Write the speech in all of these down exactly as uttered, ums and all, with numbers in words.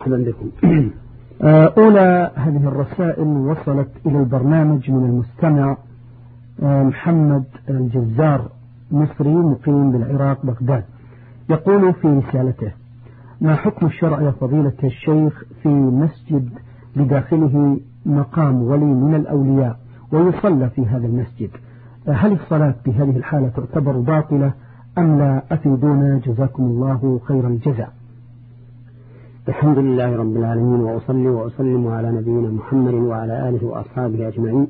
مرحبا بكم. أولى هذه الرسائل وصلت إلى البرنامج من المستمع محمد الجزار، مصري مقيم بالعراق بغداد. يقول في رسالته: ما حكم الشرع يا فضيلة الشيخ في مسجد بداخله مقام ولي من الأولياء ويصلى في هذا المسجد؟ هل الصلاة بهذه الحالة تعتبر باطلة أم لا؟ أفيدونا جزاكم الله خير الجزاء. الحمد لله رب العالمين، وأصلي وأسلم على نبينا محمد وعلى آله وأصحابه أجمعين.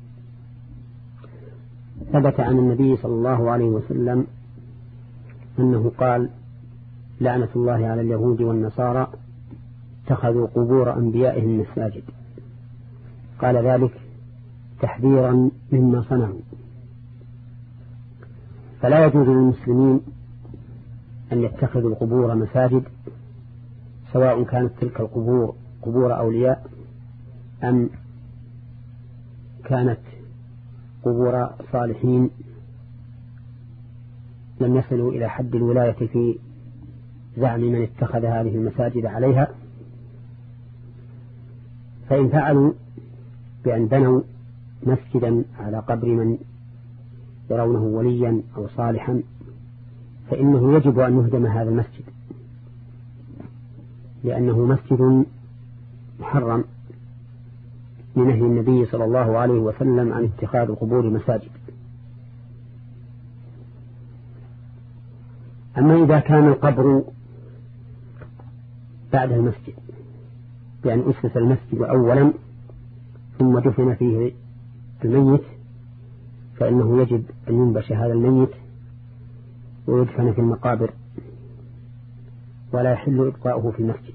ثبت عن النبي صلى الله عليه وسلم أنه قال: لعنة الله على اليهود والنصارى اتخذوا قبور أنبيائهم مساجد. قال ذلك تحذيرا مما صنعوا. فلا يجوز للمسلمين أن يتخذوا القبور مساجد، سواء كانت تلك القبور قبور أولياء أم كانت قبور صالحين لم يصلوا إلى حد الولاية في زعم من اتخذ هذه المساجد عليها. فإن فعلوا بأن بنوا مسجدا على قبر من يرونه وليا أو صالحا، فإنه يجب أن يهدم هذا المسجد، لأنه مسجد محرم لنهي النبي صلى الله عليه وسلم عن اتخاذ القبور مساجد. أما إذا كان القبر بعد المسجد، بأن أسس المسجد أولا ثم دفن فيه الميت، فإنه يجب أن ينبش هذا الميت ويدفن في المقابر، ولا يحل إبقاؤه في المسجد،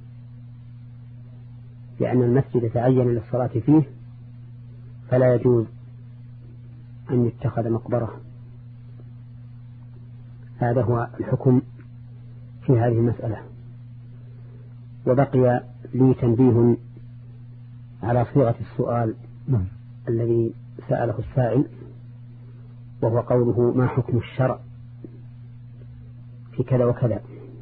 لأن المسجد تعين للصلاة فيه، فلا يجوز أن يتخذ مقبرة. هذا هو الحكم في هذه المسألة. وبقي لي تنبيه على صيغة السؤال م. الذي سأله السائل، وهو قوله: ما حكم الشرع في كذا وكذا؟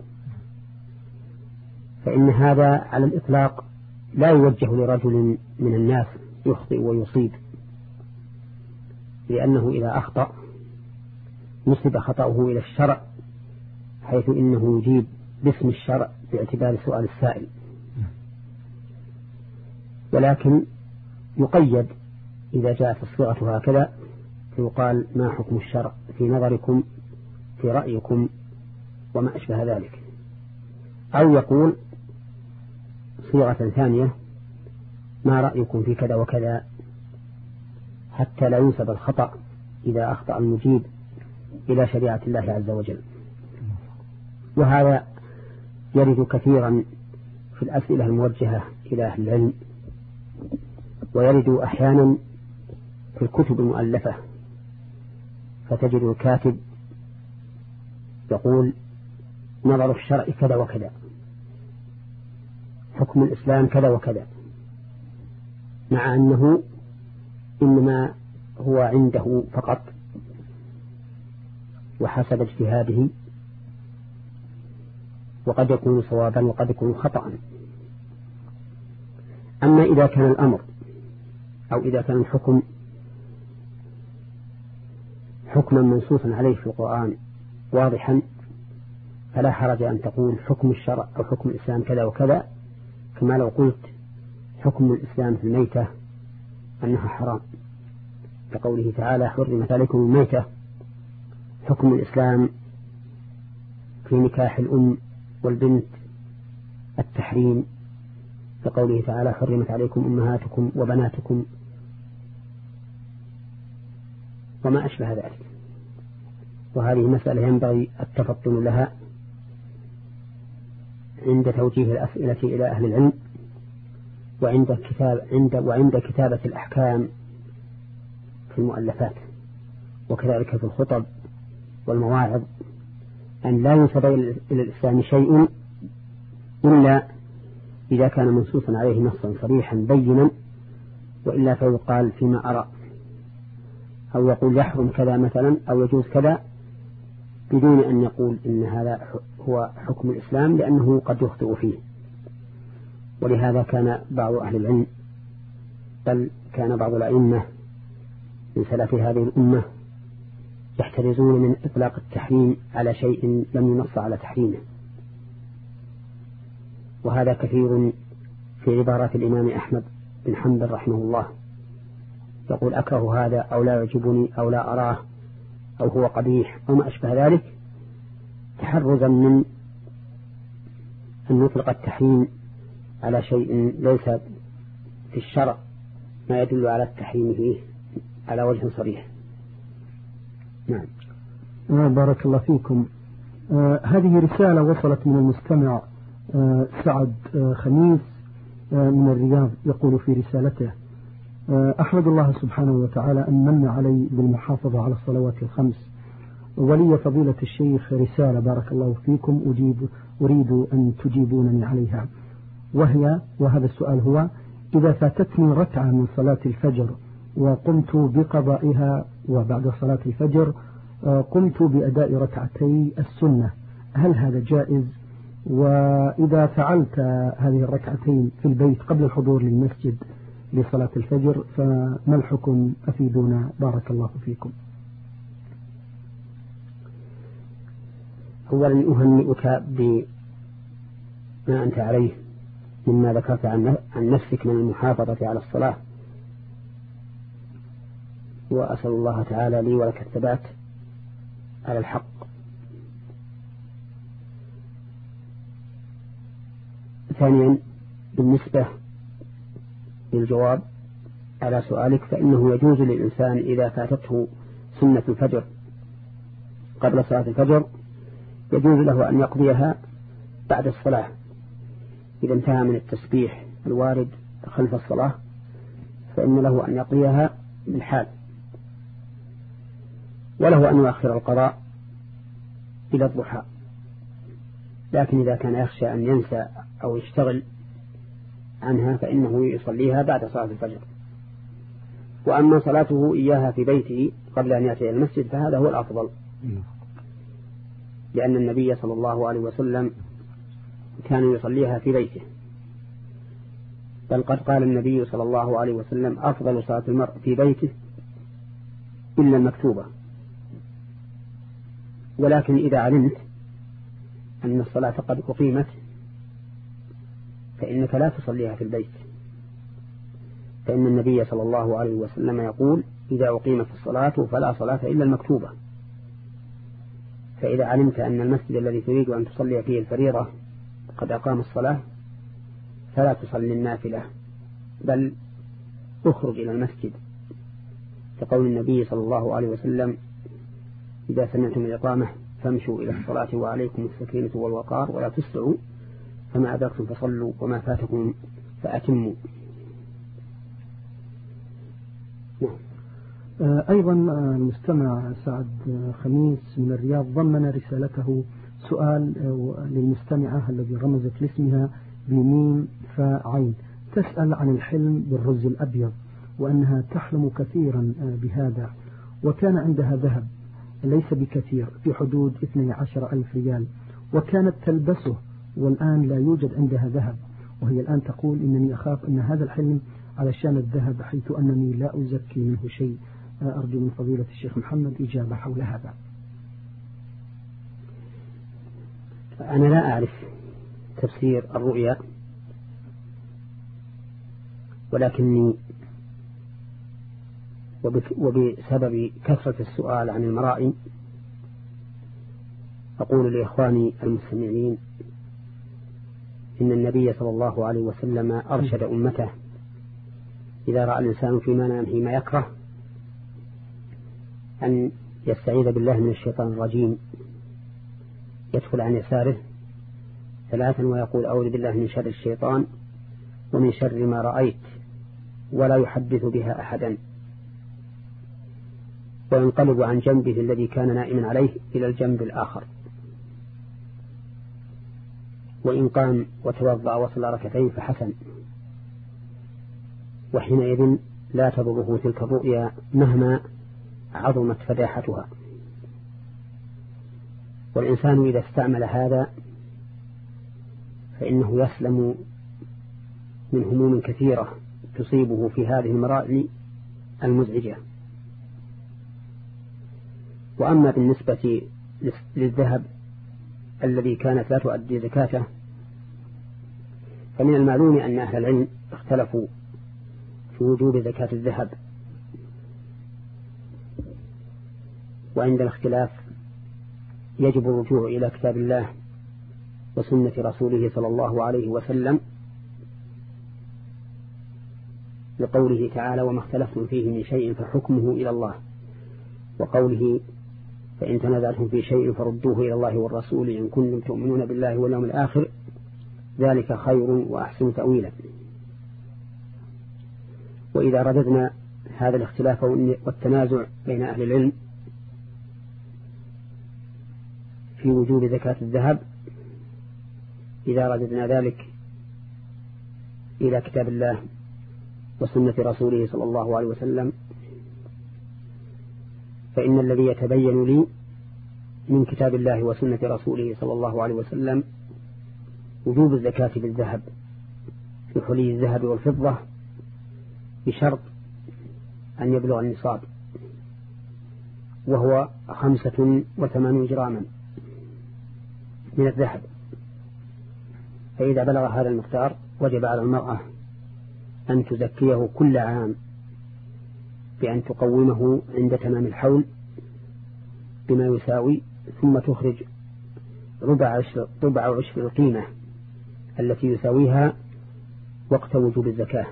فإن هذا على الإطلاق لا يوجه لرجل من الناس يخطئ ويصيب، لأنه إذا أخطأ نسب خطأه إلى الشرع، حيث إنه يجيب باسم الشرع باعتبار سؤال السائل، ولكن يقيد إذا جاءت الصيغة هكذا فيقال: ما حكم الشرع في نظركم، في رأيكم، وما أشبه ذلك. أو يقول صيغة ثانية: ما رأيكم في كذا وكذا، حتى لا ينسب الخطأ إذا أخطأ المجيب إلى شريعة الله عز وجل. وهذا يرد كثيرا في الأسئلة الموجهة إلى أهل العلم، ويرد أحيانا في الكتب المؤلفة، فتجد الكاتب يقول: نظر الشرع كذا وكذا، حكم الإسلام كذا وكذا، مع أنه إنما هو عنده فقط وحسب اجتهاده، وقد يكون صوابا وقد يكون خطأ. أما إذا كان الأمر أو إذا كان الحكم حكما منصوصا عليه في القرآن واضحا، فلا حرج أن تقول حكم الشرع أو حكم الإسلام كذا وكذا، كما لو قلت حكم الإسلام في الميتة أنها حرام، كقوله تعالى: حرمت عليكم الميتة. حكم الإسلام في نكاح الأم والبنت التحريم، كقوله تعالى: حرمت عليكم أمهاتكم وبناتكم، وما أشبه ذلك. وهذه مسألة ينبغي التفطن لها عند توجيه الأسئلة إلى أهل العلم، وعند كتاب عند وعند كتابة الأحكام في المؤلفات، وكذلك في الخطب والمواعظ، أن لا ينسب إلى الإسلام شيء إلا إذا كان منصوصا عليه نصا صريحا بينا، وإلا فيقال فيما أرى، أو يقول يحرم كذا مثلا أو يجوز كذا، بدون أن يقول إن هذا هو حكم الإسلام، لأنه قد يخطئ فيه. ولهذا كان بعض أهل العلم بل كان بعض الأئمة من سلف هذه الأمة يحترزون من إطلاق التحريم على شيء لم ينص على تحريمه، وهذا كثير في عبارات الإمام أحمد بن حنبل رحمه الله، يقول أكره هذا أو لا يعجبني أو لا أراه أو هو قبيح أو ما أشبه ذلك، تحرزا من أن يطلق التحريم على شيء ليس في الشرع ما يدل على التحريم فيه على وجه صريح. نعم. بارك الله فيكم. آه هذه رسالة وصلت من المستمع آه سعد آه خميس آه من الرياض، يقول في رسالته: آه أحمد الله سبحانه وتعالى أن من علي بالمحافظة على الصلوات الخمس، ولي فضيلة الشيخ رسالة بارك الله فيكم أجيب أريد أن تجيبونني عليها، وهي وهذا السؤال هو: إذا فاتتني ركعة من صلاة الفجر وقمت بقضائها وبعد صلاة الفجر قمت بأداء ركعتي السنة، هل هذا جائز؟ وإذا فعلت هذه الركعتين في البيت قبل الحضور للمسجد لصلاة الفجر فما الحكم؟ أفيدونا بارك الله فيكم. أولا أهنئك بما أنت عليه مما ذكرت عن نفسك من المحافظة على الصلاة، وأسأل الله تعالى لي ولك الثبات على الحق. ثانيا، بالنسبة للجواب على سؤالك، فإنه يجوز للإنسان إذا فاتته سنة الفجر قبل صلاة الفجر يجوز له أن يقضيها بعد الصلاة إذا انتهى من التسبيح الوارد خلف الصلاة، فإن له أن يقضيها بالحال، وله أن يؤخر القضاء إلى الضحى. لكن إذا كان يخشى أن ينسى أو يشتغل عنها فإنه يصليها بعد صلاة الفجر. وأما صلاته إياها في بيته قبل أن يأتي إلى المسجد فهذا هو الأفضل، لأن النبي صلى الله عليه وسلم كان يصليها في بيته، بل قد قال النبي صلى الله عليه وسلم: أفضل صلاة المرء في بيته إلا المكتوبة. ولكن إذا علمت أن الصلاة قد أقيمت فإنك لا تصليها في البيت، فإن النبي صلى الله عليه وسلم يقول: إذا أقيمت الصلاة فلا صلاة إلا المكتوبة. فإذا علمت أن المسجد الذي تريد أن تصلي فيه الفريضة قد أقام الصلاة فلا تصلي النافلة، بل اخرج إلى المسجد، كقول النبي صلى الله عليه وسلم: إذا سمعتم الإقامة فامشوا إلى الصلاة وعليكم السكينة والوقار ولا تسرعوا، فما أدركتم فصلوا وما فاتكم فأتموا. أيضا المستمع سعد خميس من الرياض ضمن رسالته سؤال للمستمعة الذي رمزت لاسمها بميم فاعين، تسأل عن الحلم بالرز الأبيض، وأنها تحلم كثيرا بهذا، وكان عندها ذهب ليس بكثير في حدود اثني عشر ألف ريال، وكانت تلبسه والآن لا يوجد عندها ذهب، وهي الآن تقول: إنني أخاف أن هذا الحلم علشان الذهب حيث أنني لا أزكي منه شيء. أرجو من فضيلة الشيخ محمد إجابة حول هذا. أنا لا أعرف تفسير الرؤيا، ولكني وبسبب كثرة السؤال عن المرائي أقول لإخواني المستمعين إن النبي صلى الله عليه وسلم أرشد أمته: إذا رأى الإنسان في منامه ما يكره أن يستعيذ بالله من الشيطان الرجيم، يدخل عن يساره ثلاثا ويقول: أعوذ بالله من شر الشيطان ومن شر ما رأيت، ولا يحدث بها أحدا، وينقلب عن جنبه الذي كان نائما عليه إلى الجنب الآخر، وإن قام وتوضأ وصلى ركعتين فحسن، وحينئذ لا تضره تلك الرؤيا مهما عظمت فداحتها. والإنسان إذا استعمل هذا فإنه يسلم من هموم كثيرة تصيبه في هذه المراحل المزعجة. وأما بالنسبة للذهب الذي كانت لا تؤدي زكاته، فمن المعلوم أن أهل العلم اختلفوا في وجوب زكاة الذهب، وعند الاختلاف يجب الرجوع إلى كتاب الله وسنة رسوله صلى الله عليه وسلم، لقوله تعالى: وما اختلفتم فيه من شيء فحكمه إلى الله، وقوله: فإن تنازعتم في شيء فردوه إلى الله والرسول إن كنتم تؤمنون بالله واليوم الآخر ذلك خير وأحسن تأويلا. وإذا رددنا هذا الاختلاف والتنازع بين أهل العلم في وجوب زكاة الذهب، إذا رددنا ذلك إلى كتاب الله وسنة رسوله صلى الله عليه وسلم، فإن الذي يتبين لي من كتاب الله وسنة رسوله صلى الله عليه وسلم وجوب الزكاة بالذهب في حلي الذهب والفضة، بشرط أن يبلغ النصاب، وهو خمسة وثمانون جراما من الذهب. فإذا بلغ هذا المقدار وجب على المرأة أن تزكيه كل عام بأن تقومه عند تمام الحول بما يساوي، ثم تخرج ربع عشر, ربع عشر القيمة التي يساويها وقت وجوب الزكاة.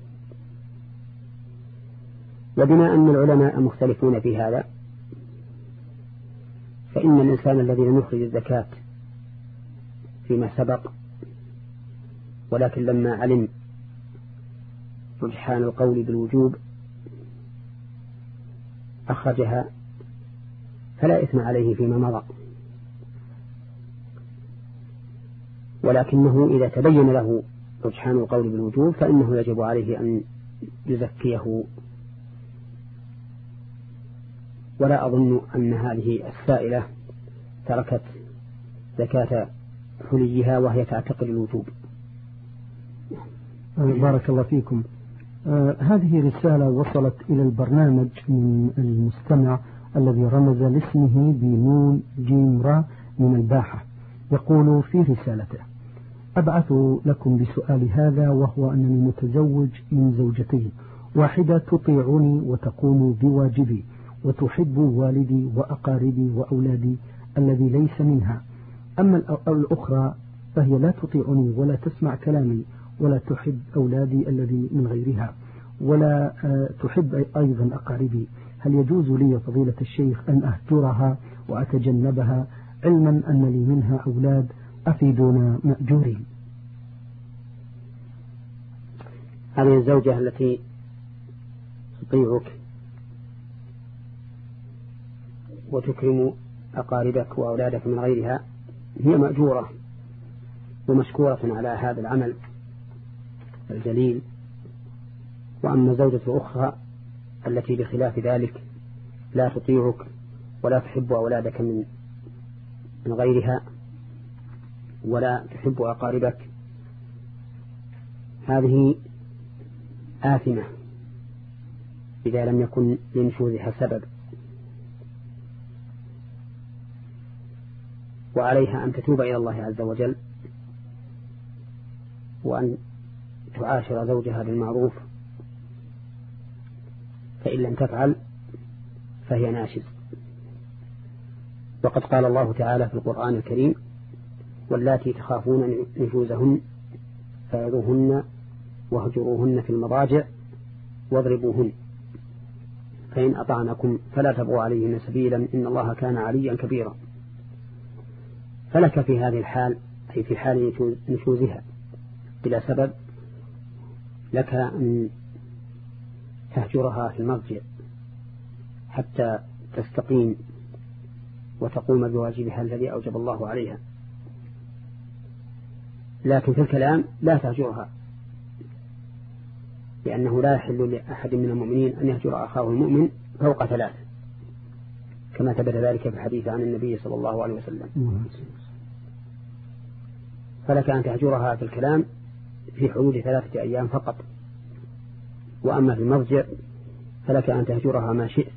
وبما أن العلماء مختلفون في هذا، فإن الإنسان الذي لم يخرج الزكاة فيما سبق ولكن لما علم رجحان القول بالوجوب أخرجها فلا إثم عليه فيما مضى، ولكنه إذا تبين له رجحان القول بالوجوب فإنه يجب عليه أن يزكيه. ولا أظن أن هذه السائلة تركت زكاة حليها وهي تعتقد الوجوب. بارك الله فيكم. آه هذه رسالة وصلت إلى البرنامج من المستمع الذي رمز لاسمه بنون جيم را من الباحة. يقول في رسالته: أبعث لكم بسؤال هذا، وهو أنني متزوج من زوجتين، واحدة تطيعني وتقوم بواجبي وتحب والدي وأقاربي وأولادي الذي ليس منها، أما الأخرى فهي لا تطيعني ولا تسمع كلامي ولا تحب أولادي الذي من غيرها ولا تحب أيضا أقاربي. هل يجوز لي فضيلة الشيخ أن أهجرها وأتجنبها، علما أن لي منها أولاد أفيدون مأجورين؟ هذه الزوجة التي تطيعك وتكرم أقاربك وأولادك من غيرها هي مأجورة ومشكورة على هذا العمل الجليل. وأما زوجة أخرى التي بخلاف ذلك لا تطيعك ولا تحب أولادك من من غيرها ولا تحب أقاربك، هذه آثمة إذا لم يكن لنشوزها سبب، وعليها أن تتوب إلى الله عز وجل وأن تعاشر زوجها بالمعروف، فإن لم تفعل فهي ناشز. وقد قال الله تعالى في القرآن الكريم: واللاتي تخافون نشوزهن فعظوهن واهجروهن في المضاجع واضربوهن فإن أطعنكم فلا تبغوا عليهن سبيلا إن الله كان عليا كبيرا. فلك في هذه الحال، أي في حال نشوزها بلا سبب، لك أن تهجرها في المضجع حتى تستقيم وتقوم بواجبها الذي أوجب الله عليها. لكن في الكلام لا تهجرها، لأنه لا يحل لأحد من المؤمنين أن يهجر أخاه المؤمن فوق ثلاث، كما ثبت ذلك في الحديث عن النبي صلى الله عليه وسلم. فلك أن تهجرها في الكلام في حدود ثلاثة أيام فقط. وأما في المضجع فلك أن تهجرها ما شئت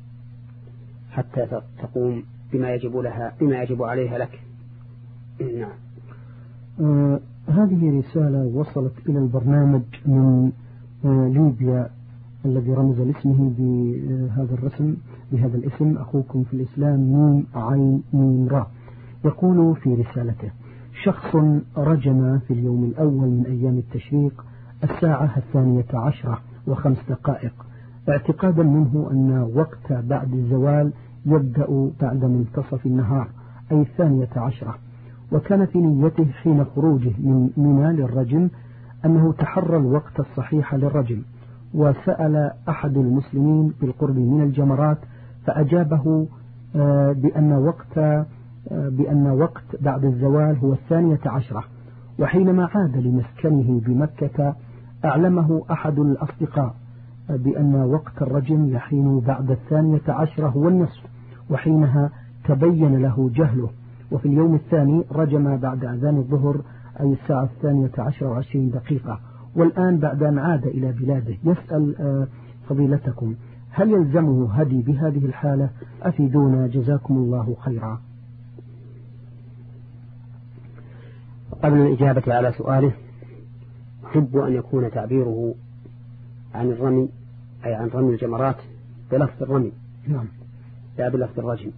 حتى تقوم بما يجب لها بما يجب عليها لك. نعم. آه هذه رسالة وصلت إلى البرنامج من آه ليبيا الذي رمز لاسمه بهذا الرسم بهذا الاسم أخوكم في الإسلام ميم عين ميم را. يقول في رسالته: شخص رجم في اليوم الأول من أيام التشريق الساعة الثانية عشرة وخمس دقائق اعتقادا منه أن وقت بعد الزوال يبدأ بعد منتصف النهار أي الثانية عشرة، وكان في نيته حين خروجه من منى للرجم أنه تحرى الوقت الصحيح للرجم، وسأل أحد المسلمين بالقرب من الجمرات فأجابه بأن وقت بأن وقت بعد الزوال هو الثانية عشرة. وحينما عاد لمسكنه بمكة أعلمه أحد الأصدقاء بأن وقت الرجم يحين بعد الثانية عشرة والنصف، وحينها تبين له جهله، وفي اليوم الثاني رجم بعد أذان الظهر أي الساعة الثانية عشرة وعشرين دقيقة، والآن بعد أن عاد إلى بلاده يسأل فضيلتكم هل يلزمه هدي بهذه الحالة؟ أفيدونا جزاكم الله خيرا. قبل الإجابة على سؤاله أحب أن يكون تعبيره عن الرمي أي عن رمي الجمرات بلفظ الرمي نعم لا بلفظ الرجم،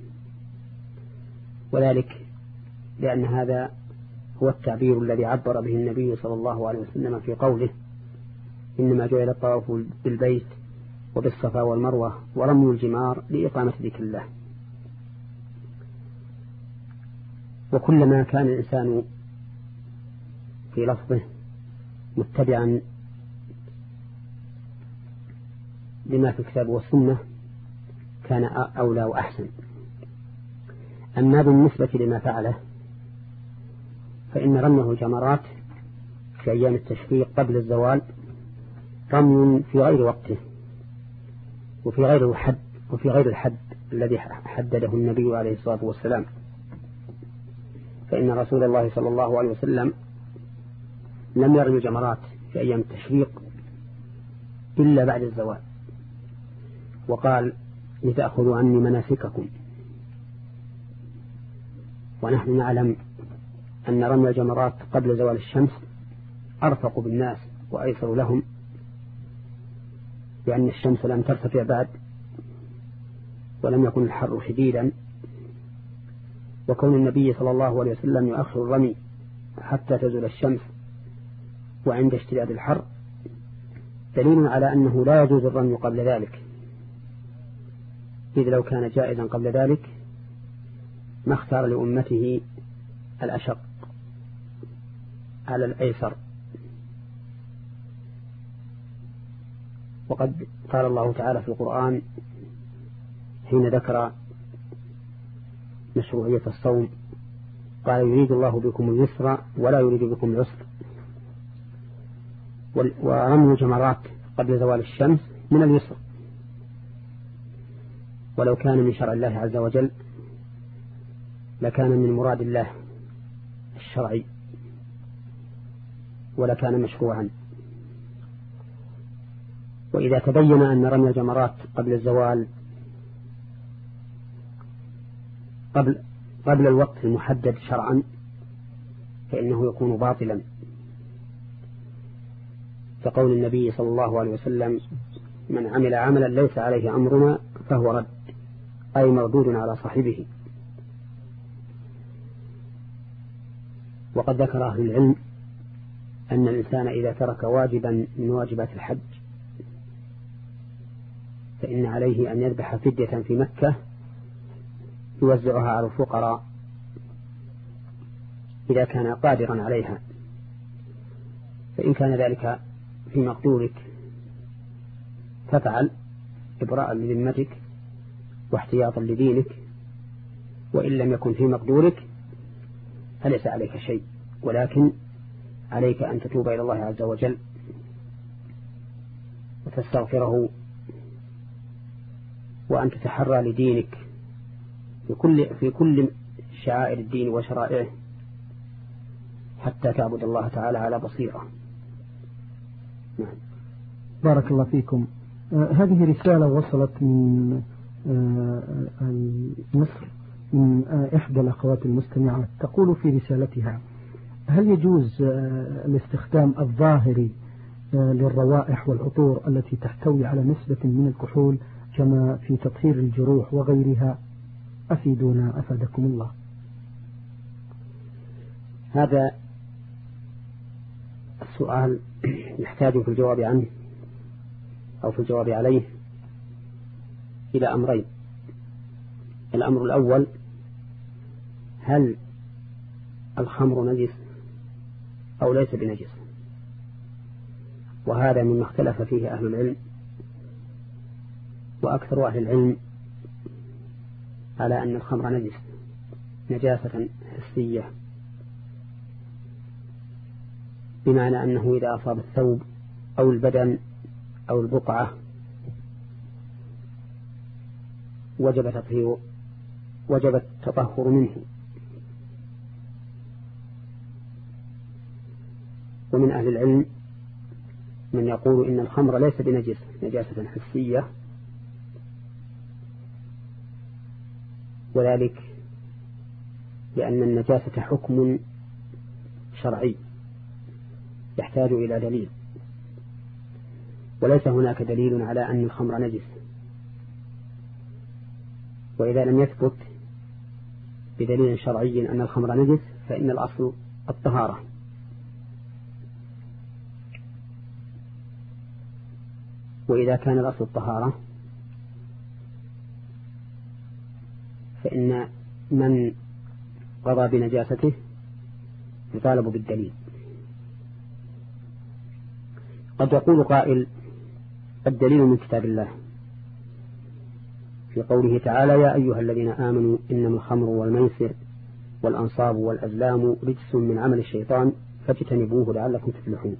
وذلك لأن هذا هو التعبير الذي عبر به النبي صلى الله عليه وسلم في قوله: إنما جعل الطواف بالبيت وبالصفا والمروة ورمي الجمار لإقامة ذكر الله. وكلما كان الإنسان في لفظه متبعا لما في الكتاب والسنة كان أولى وأحسن. أما بالنسبة لما فعله فإن رميه الجمرات في أيام التشريق قبل الزوال رمي في غير وقته وفي غير الحد وفي غير الحد الذي حدده النبي عليه الصلاة والسلام، فإن رسول الله صلى الله عليه وسلم لم يرمي الجمرات في أيام التشريق إلا بعد الزوال، وقال: لتأخذوا عني مناسككم. ونحن نعلم أن رمي الجمرات قبل زوال الشمس أرفق بالناس وأيسر لهم، لأن الشمس لم ترتفع بعد ولم يكن الحر شديدا، وكون النبي صلى الله عليه وسلم يؤخر الرمي حتى تزول الشمس وعند اشتداد الحر دليل على أنه لا يجوز الرمي قبل ذلك، إذ لو كان جائزا قبل ذلك ما اختار لأمته الأشق على الأيسر. وقد قال الله تعالى في القرآن حين ذكر مشروعية الصوم: قال: يريد الله بكم اليسر ولا يريد بكم العسر. ورمي الجمرات قبل زوال الشمس من اليسر، ولو كان من شرع الله عز وجل لكان من مراد الله الشرعي ولكان مشروعا. وإذا تبين أن رمي الجمرات قبل الزوال قبل قبل الوقت المحدد شرعا فإنه يكون باطلا، كقول النبي صلى الله عليه وسلم: من عمل عملا ليس عليه أمرنا فهو رد، أي مردود على صاحبه. وقد ذكر أهل العلم أن الإنسان إذا ترك واجبا من واجبات الحج فإن عليه أن يذبح فدية في مكة يوزعها على الفقراء إذا كان قادرا عليها، فإن كان ذلك في مقدورك فافعل إبراء لذمتك واحتياطا لدينك، وإن لم يكن في مقدورك فليس عليك شيء، ولكن عليك أن تتوب إلى الله عز وجل وتستغفره وأن تتحرى لدينك في كل في كل شعائر الدين وشرائعه حتى تعبد الله تعالى على بصيرة. نعم. بارك الله فيكم. آه هذه رسالة وصلت من آه مصر من آه إحدى الأخوات المستمعات، تقول في رسالتها: هل يجوز آه الاستخدام الظاهري آه للروائح والعطور التي تحتوي على نسبة من الكحول كما في تطهير الجروح وغيرها؟ أفيدونا أفادكم الله. هذا السؤال يحتاج في الجواب عنه أو في الجواب عليه إلى أمرين. الأمر الأول: هل الخمر نجس أو ليس بنجس؟ وهذا مما اختلف فيه أهل العلم، وأكثر أهل العلم على أن الخمر نجس نجاسة حسية، بمعنى أنه إذا أصاب الثوب أو البدن أو البقعة وجب تطهير وجب التطهر منه. ومن أهل العلم من يقول إن الخمر ليس بنجس نجاسة حسية، وذلك لأن النجاسة حكم شرعي يحتاج إلى دليل، وليس هناك دليل على أن الخمر نجس. وإذا لم يثبت بدليل شرعي أن الخمر نجس فإن الأصل الطهارة. وإذا كان الأصل الطهارة فإن من قضى بنجاسته يطالب بالدليل. قد يقول قائل: الدليل من كتاب الله في قوله تعالى: يا أيها الذين آمنوا إنما الخمر والميسر والأنصاب والأزلام رجس من عمل الشيطان فاجتنبوه لعلكم تفلحون.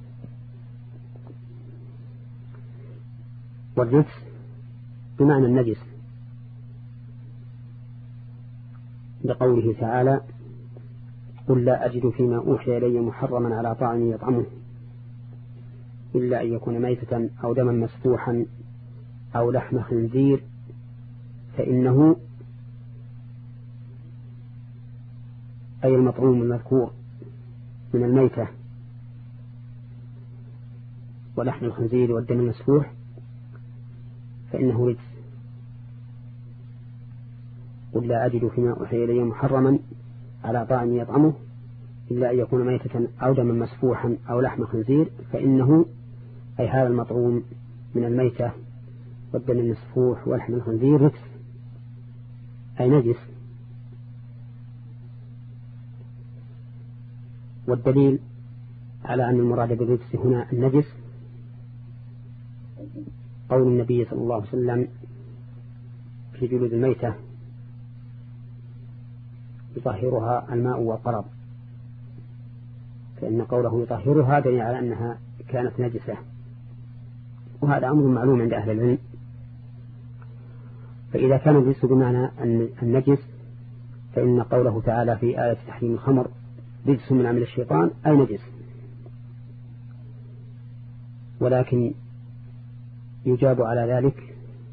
والرجس بمعنى النجس، لقوله تعالى: قل لا أجد فيما أوحي إلي محرما على طاعم يطعمه إلا أن يكون ميتة أو دما مسفوحا أو لحم خنزير فإنه أي المطعوم المذكور من الميتة ولحم الخنزير والدم المسفوح فإنه رجس. قل لا أجد فيما أوحي إلي محرما على طاعم يطعمه إلا أن يكون ميتة أو دما مسفوحا أو لحم خنزير فإنه أي هذا المطعوم من الميتة والدم المسفوح ولحم الخنزير رجس أي نجس. والدليل على أن المراد بالرجس هنا النجس قول النبي صلى الله عليه وسلم في جلود الميتة: يطهرها الماء والقرض، فإن قوله يطهرها دليل على أنها كانت نجسة، وهذا أمر معلوم عند أهل العلم. فإذا كان الرجس بمعنى النجس فإن قوله تعالى في آية تحريم الخمر رجس من عمل الشيطان أي نجس. ولكن يجاب على ذلك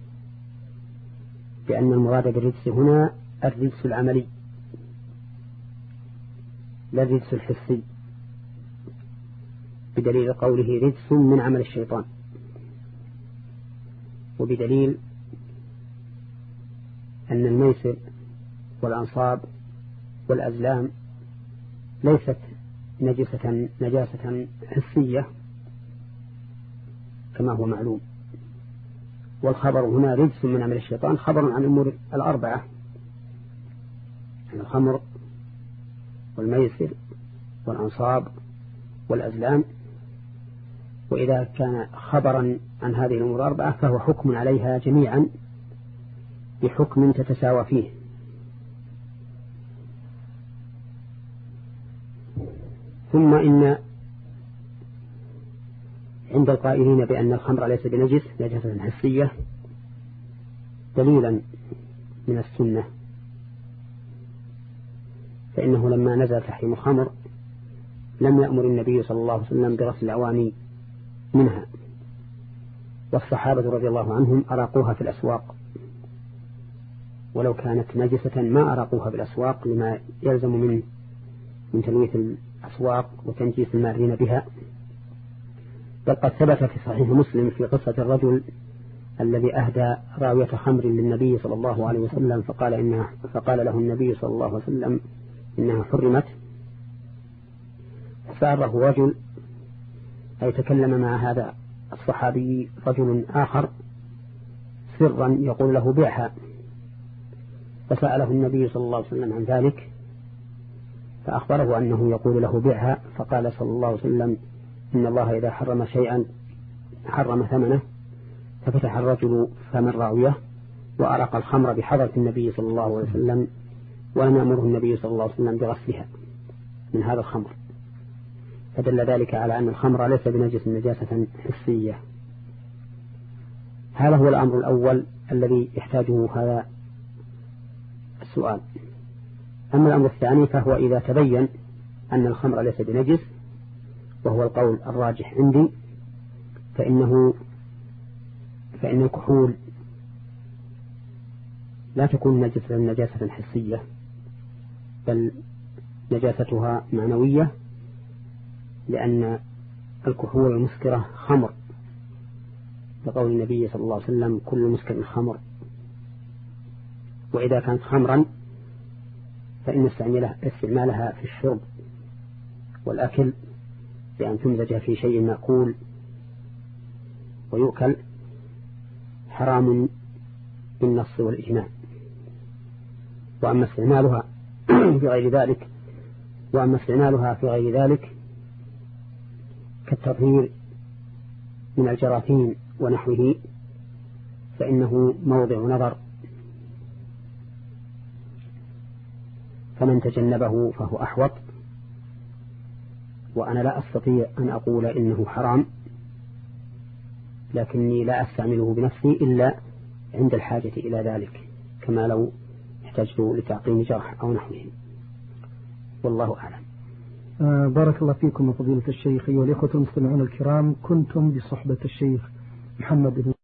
بأن المراد بالرجس هنا الرجس العملي لا الرجس الحسي، بدليل قوله رجس من عمل الشيطان، وبدليل أن الميسر والأنصاب والأزلام ليست نجسة نجاسة حسية كما هو معلوم. والخبر هنا رجس من عمل الشيطان خبر عن الأمور الأربعة: الخمر والميسر والأنصاب والأزلام. وإذا كان خبرا عن هذه الأمور الأربعة فهو حكم عليها جميعا بحكم تتساوى فيه. ثم إن عند القائلين بأن الخمر ليس بنجس نجاسة حسية دليلا من السنة، فإنه لما نزل تحريم الخمر لم يأمر النبي صلى الله عليه وسلم بغسل الأواني منها، والصحابة رضي الله عنهم أراقوها في الأسواق، ولو كانت نجسة ما أراقوها بالأسواق لما يلزم منه من تلويث الأسواق وتنجيس المارين بها. بل قد ثبت في صحيح مسلم في قصة الرجل الذي أهدى راوية خمر للنبي صلى الله عليه وسلم فقال, إنها فقال له النبي صلى الله عليه وسلم إنها حرمت، فسأله رجل أي تكلم مع هذا الصحابي رجل آخر سرا يقول له بيعها، فسأله النبي صلى الله عليه وسلم عن ذلك فأخبره أنه يقول له بيعها، فقال صلى الله عليه وسلم إن الله إذا حرم شيئا حرم ثمنه. ففتح الرجل فم الراوية وأرق الخمر بحضرة النبي صلى الله عليه وسلم، ولم يأمره النبي صلى الله عليه وسلم بغسلها من هذا الخمر، فدل ذلك على أن الخمر ليس بنجس نجاسة حسية. هذا هو الأمر الأول الذي يحتاجه هذا السؤال. أما الأمر الثاني فهو إذا تبين أن الخمر ليس بنجس، وهو القول الراجح عندي، فإنه فإن الكحول لا تكون نجسة نجاسة حسية، بل نجاستها معنوية، لأن الكحول المسكرة خمر، لقول النبي صلى الله عليه وسلم كل مسكر خمر. وإذا كانت خمرا فإن استعمالها في الشرب والأكل بأن تمزج في شيء مأكول ويؤكل حرام بالنص والإجماع. وأما استعمالها في غير ذلك وأما استعمالها في غير ذلك كالتطهير من الجراثيم ونحوه فإنه موضع نظر، فمن تجنبه فهو أحوط. وأنا لا أستطيع أن أقول إنه حرام، لكني لا أستعمله بنفسي إلا عند الحاجة إلى ذلك، كما لو احتجت لتعقيم جرح أو نحوه. والله أعلم. آه بارك الله فيكم وفضيلة الشيخ. أيها الإخوة المستمعون الكرام، كنتم بصحبة الشيخ محمد بن